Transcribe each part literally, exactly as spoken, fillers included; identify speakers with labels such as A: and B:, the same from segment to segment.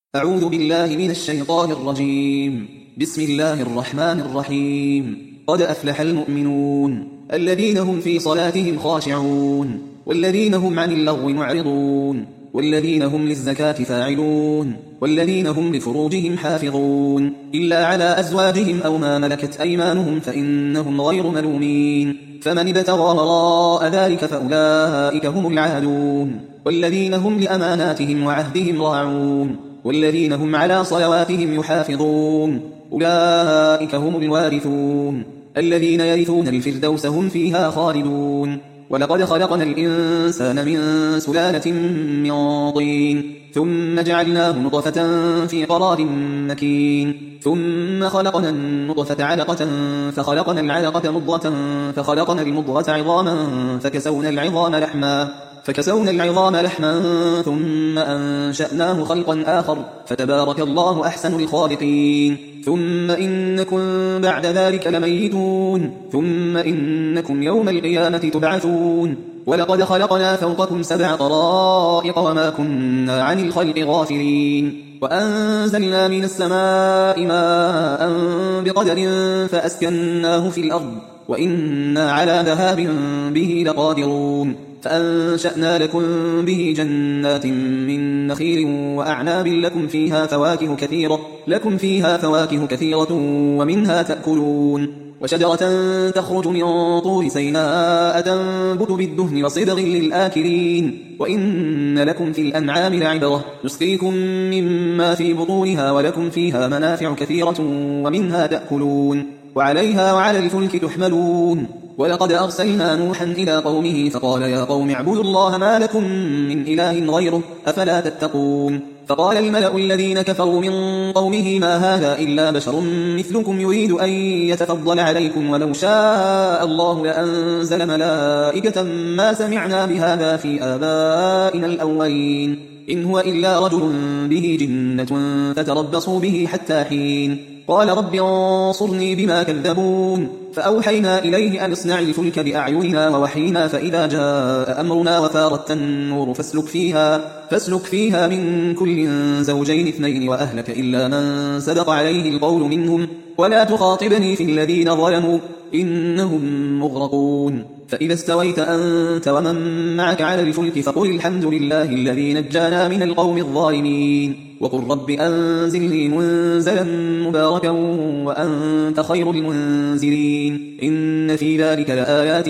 A: أعوذ بالله من الشيطان الرجيم. بسم الله الرحمن الرحيم. قد أفلح المؤمنون الذين هم في صلاتهم خاشعون والذين هم عن اللغو معرضون والذين هم للزكاة فاعلون والذين هم لفروجهم حافظون إلا على أزواجهم أو ما ملكت أيمانهم فإنهم غير ملومين فمن ابتغى وراء ذلك فأولئك هم العادون والذين هم لأماناتهم وعهدهم راعون والذين هم على صلواتهم يحافظون أولئك هم الوارثون الذين يرثون الفردوس هم فيها خالدون. ولقد خلقنا الإنسان من سلالة من طين ثم جعلناه نطفة في قرار مكين ثم خلقنا النطفة علقة فخلقنا العلقة مضغة فخلقنا المضغة عظاما فكسونا العظام لحما فكسونا العظام لحما ثم أنشأناه خلقا آخر فتبارك الله أحسن الخالقين. ثم إنكم بعد ذلك لميتون ثم إنكم يوم القيامة تبعثون. ولقد خلقنا فوقكم سبع طرائق وما كنا عن الخلق غافلين وأنزلنا من السماء ماء بقدر فأسكناه في الأرض وإنا على ذهاب به لقادرون فأنشأنا لكم به جنات من نخيل وأعناب لكم فيها فواكه كثيرة لكم فيها فواكه كثيرة ومنها تأكلون وشجرة تخرج من طور سيناء تنبت بالدهن وصبغ للآكلين وإن لكم في الأنعام لعبرة نسقيكم مما في بطونها ولكم فيها منافع كثيرة ومنها تأكلون وعليها وعلى الفلك تحملون. ولقد أرسلنا نوحا إلى قومه فقال يا قوم اعبدوا الله ما لكم من إله غيره أفلا تتقون. فقال الملأ الذين كفروا من قومه ما هذا إلا بشر مثلكم يريد أن يتفضل عليكم ولو شاء الله لأنزل ملائكة ما سمعنا بهذا في آبائنا الأولين إن هو إلا رجل به جنة فتربصوا به حتى حين. قال رب انصرني بما كذبون فأوحينا إليه أن اصنع الفلك بأعيننا ووحينا فإذا جاء أمرنا وفارت النور فاسلك فيها, فاسلك فيها من كل زوجين اثنين وأهلك إلا من سبق عليه القول منهم ولا تخاطبني في الذين ظلموا إنهم مغرقون. فإذا استويت أنت ومن معك على الفلك فقل الحمد لله الذي نجانا من القوم الظالمين وقل رب أنزلني منزلا مباركا وأنت خير المنزلين إن في ذلك لآيات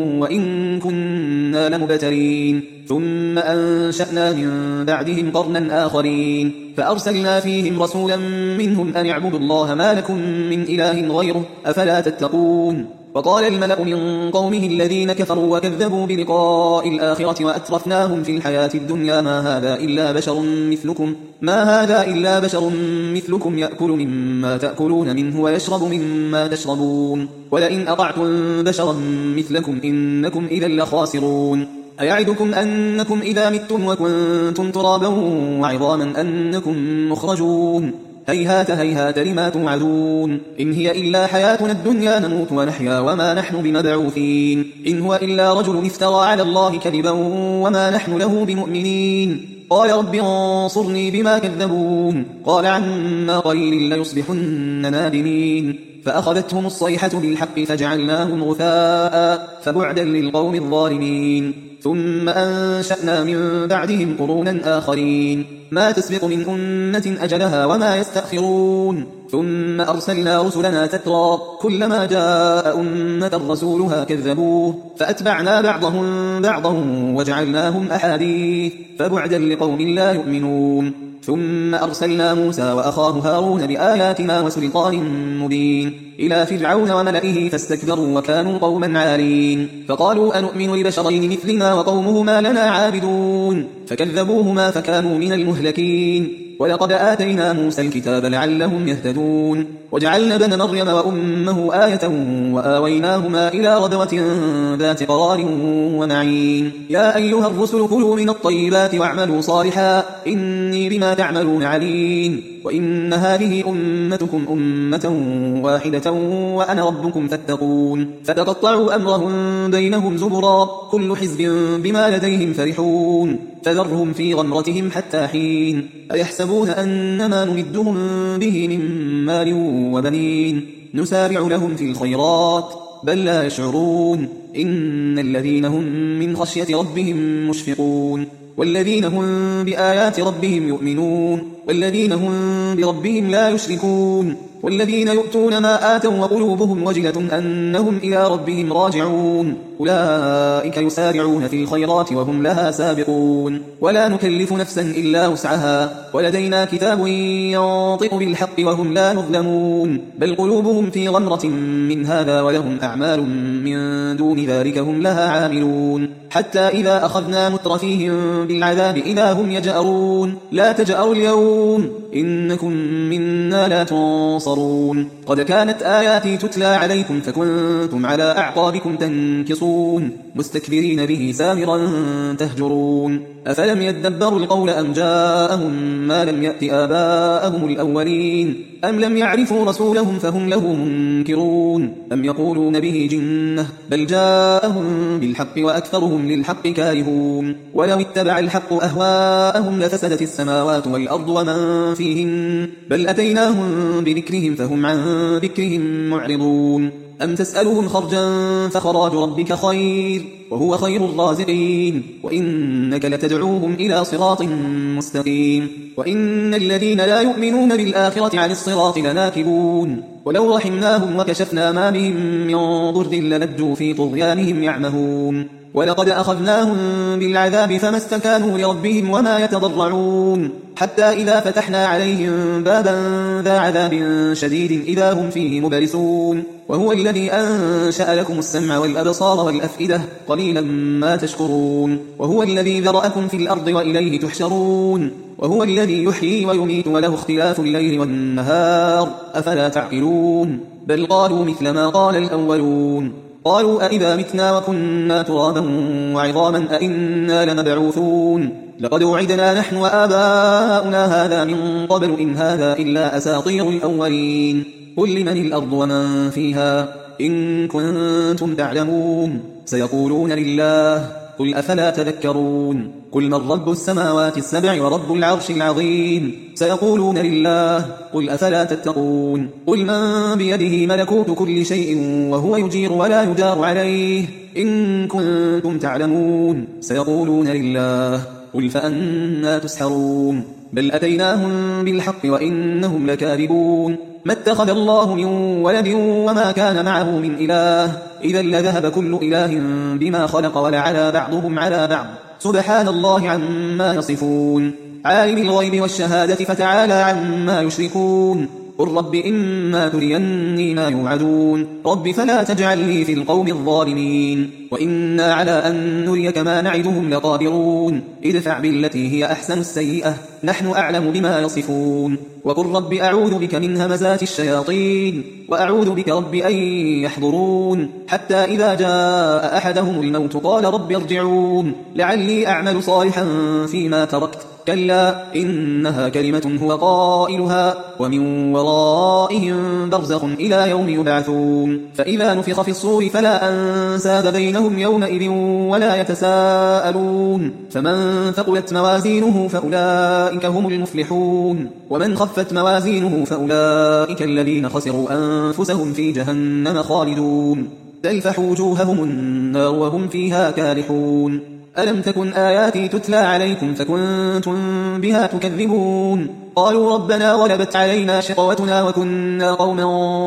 A: وإن كنا لمبتلين. ثم أنشأنا من بعدهم قرنا آخرين فأرسلنا فيهم رسولا منهم أن اعبدوا الله ما لكم من إله غيره أفلا تتقون. وقال الملأ من قومه الذين كفروا وكذبوا بلقاء الآخرة وأترفناهم في الحياة الدنيا ما هذا إلا بشر مثلكم ما هذا إلا بشر مثلكم يأكل مما تأكلون منه ويشرب مما تشربون ولئن أطعتم بشرا مثلكم إنكم إذا لخاسرون. أيعدكم أنكم إذا متم وكنتم ترابا وعظاما أنكم مخرجون هيهات هيهات لما توعدون إن هي إلا حياتنا الدنيا نموت ونحيا وما نحن بمبعوثين إن هو إلا رجل افترى على الله كذبا وما نحن له بمؤمنين. قال رب انصرني بما كذبون قال عما قليل ليصبحن نادمين فأخذتهم الصيحة بالحق فجعلناهم غثاء فبعدا للقوم الظالمين. ثم أنشأنا من بعدهم قرونا آخرين ما تسبق من أمة أجلها وما يستأخرون ثم أرسلنا رسلنا تترى كلما جاء أمة رسولها كذبوه فأتبعنا بعضهم بعضا وجعلناهم أحاديث فبعدا لقوم لا يؤمنون. ثم أرسلنا موسى وأخاه هارون بآياتنا وسلطان مبين إلى فرعون وملئه فاستكبروا وكانوا قوما عالين فقالوا أنؤمن لبشرين مثلنا وقومهما لنا عابدون فكذبوهما فكانوا من المهلكين. ولقد آتينا موسى الكتاب لعلهم يهتدون وجعلنا ابن مريم وأمه آية وآويناهما إلى ربوة ذات قرار ومعين. يا أيها الرسل كلوا من الطيبات واعملوا صالحا إني بما تعملون عليم. وإن هذه أمتكم أمة واحدة وأنا ربكم فاتقون فتقطعوا أمرهم بينهم زبرا كل حزب بما لديهم فرحون فذرهم في غمرتهم حتى حين أيحسبون أنما نمدهم به من مال وبنين نسارع لهم في الخيرات بل لا يشعرون إن الذين هم من خشية ربهم مشفقون والذين هم بآيات ربهم يؤمنون والذين هم بربهم لا يشركون والذين يؤتون ما آتوا وقلوبهم وجلة أنهم إلى ربهم راجعون أولئك يسارعون في الخيرات وهم لها سابقون ولا نكلف نفسا إلا وسعها ولدينا كتاب ينطق بالحق وهم لا يظلمون بل قلوبهم في غمرة من هذا ولهم أعمال من دون ذلك هم لها عاملون حتى إذا أخذنا مترفيهم بالعذاب إذا هم يجأرون لا تجأروا اليوم إنكم منا لا تنصرون قد كانت آياتي تتلى عليكم فكنتم على أعقابكم تنكصون مستكبرين به سامرا تهجرون أفلم يدبروا القول أم جاءهم ما لم يأت آباءهم الأولين أم لم يعرفوا رسولهم فهم له منكرون أم يقولون به جنة بل جاءهم بالحق وأكثرهم للحق كارهون ولو اتبع الحق أهواءهم لفسدت السماوات والأرض ومن فيهن بل أتيناهم بذكرهم فهم عن ذكرهم معرضون أم تسألهم خرجا فخراج ربك خير وهو خير الرازقين وإنك لتدعوهم إلى صراط مستقيم وإن الذين لا يؤمنون بالآخرة عن الصراط لناكبون ولو رحمناهم وكشفنا ما بهم من ضر للجوا في طغيانهم يعمهون ولقد أخذناهم بالعذاب فما استكانوا لربهم وما يتضرعون حتى إذا فتحنا عليهم بابا ذا عذاب شديد إذا هم فيه مبلسون وهو الذي أنشأ لكم السمع والأبصار والأفئدة قليلا ما تشكرون وهو الذي ذرأكم في الأرض وإليه تحشرون وهو الذي يحيي ويميت وله اختلاف الليل والنهار أفلا تعقلون بل قالوا مثل ما قال الأولون قالوا أئذا متنا وكنا ترابا وعظاما أئنا لمبعوثون لقد وعدنا نحن وآباؤنا هذا من قبل إن هذا إلا أساطير الأولين قل لمن الأرض ومن فيها إن كنتم تعلمون سيقولون لله قل أفلا تذكرون قل من رب السماوات السبع ورب العرش العظيم سيقولون لله قل أفلا تتقون قل من بيده ملكوت كل شيء وهو يجير ولا يجار عليه إن كنتم تعلمون سيقولون لله قل فأنا تسحرون بل أتيناهم بالحق وإنهم لكاذبون ما اتخذ الله من ولد وما كان معه من إله إذا لذهب كل إله بما خلق ولعلى بعضهم على بعض سبحان الله عما يصفون عالم الغيب والشهادة فتعالى عما يشركون قل رب إما تريني ما يوعدون رب فلا تجعلني في القوم الظالمين وإنا على أن نريك ما نعدهم لقادرون ادفع بالتي هي أحسن السيئة نحن أعلم بما يصفون وقل رب أعوذ بك من همزات الشياطين وأعوذ بك رب أن يحضرون حتى إذا جاء أحدهم الموت قال رب ارجعون لعلي أعمل صالحا فيما تركت كلا إنها كلمة هو قائلها ومن ورائهم برزخ إلى يوم يبعثون فإذا نفخ في الصور فلا أنساب بينهم يومئذ ولا يتساءلون فمن ثقلت موازينه فأولئك هم المفلحون ومن خفت موازينه فأولئك الذين خسروا أنفسهم في جهنم خالدون تلفح وجوههم النار وهم فيها كالحون ألم تكن آياتي تتلى عليكم فكنتم بها تكذبون قالوا ربنا غلبت علينا شقوتنا وكنا قوما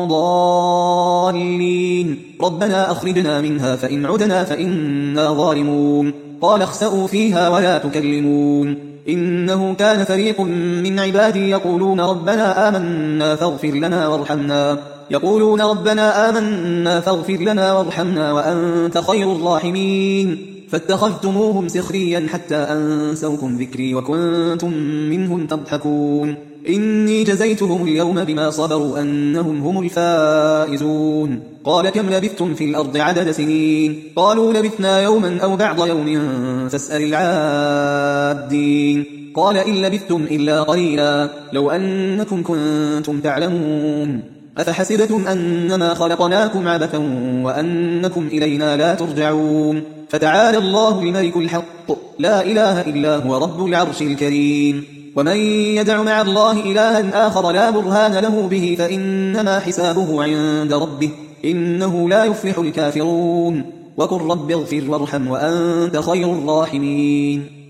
A: ضالين ربنا أخرجنا منها فإن عدنا فإنا ظالمون قال اخسئوا فيها ولا تكلمون إنه كان فريق من عبادي يقولون ربنا آمنا فاغفر لنا وارحمنا يقولون ربنا آمنا فاغفر لنا وارحمنا وأنت خير الراحمين فاتخذتموهم سخريا حتى أنسوكم ذكري وكنتم منهم تضحكون إني جزيتهم اليوم بما صبروا أنهم هم الفائزون قال كم لبثتم في الأرض عدد سنين قالوا لبثنا يوما أو بعض يوم فاسأل العادين قال إن لبثتم إلا قليلا لو أنكم كنتم تعلمون أفحسبتم أنما خلقناكم عبثا وأنكم إلينا لا ترجعون فتعالى الله الملك الحق لا إله إلا هو رب العرش الكريم ومن يدع مع الله إلها آخر لا برهان له به فإنما حسابه عند ربه إنه لا يفلح الكافرون وقل رب اغفر وارحم وأنت خير الراحمين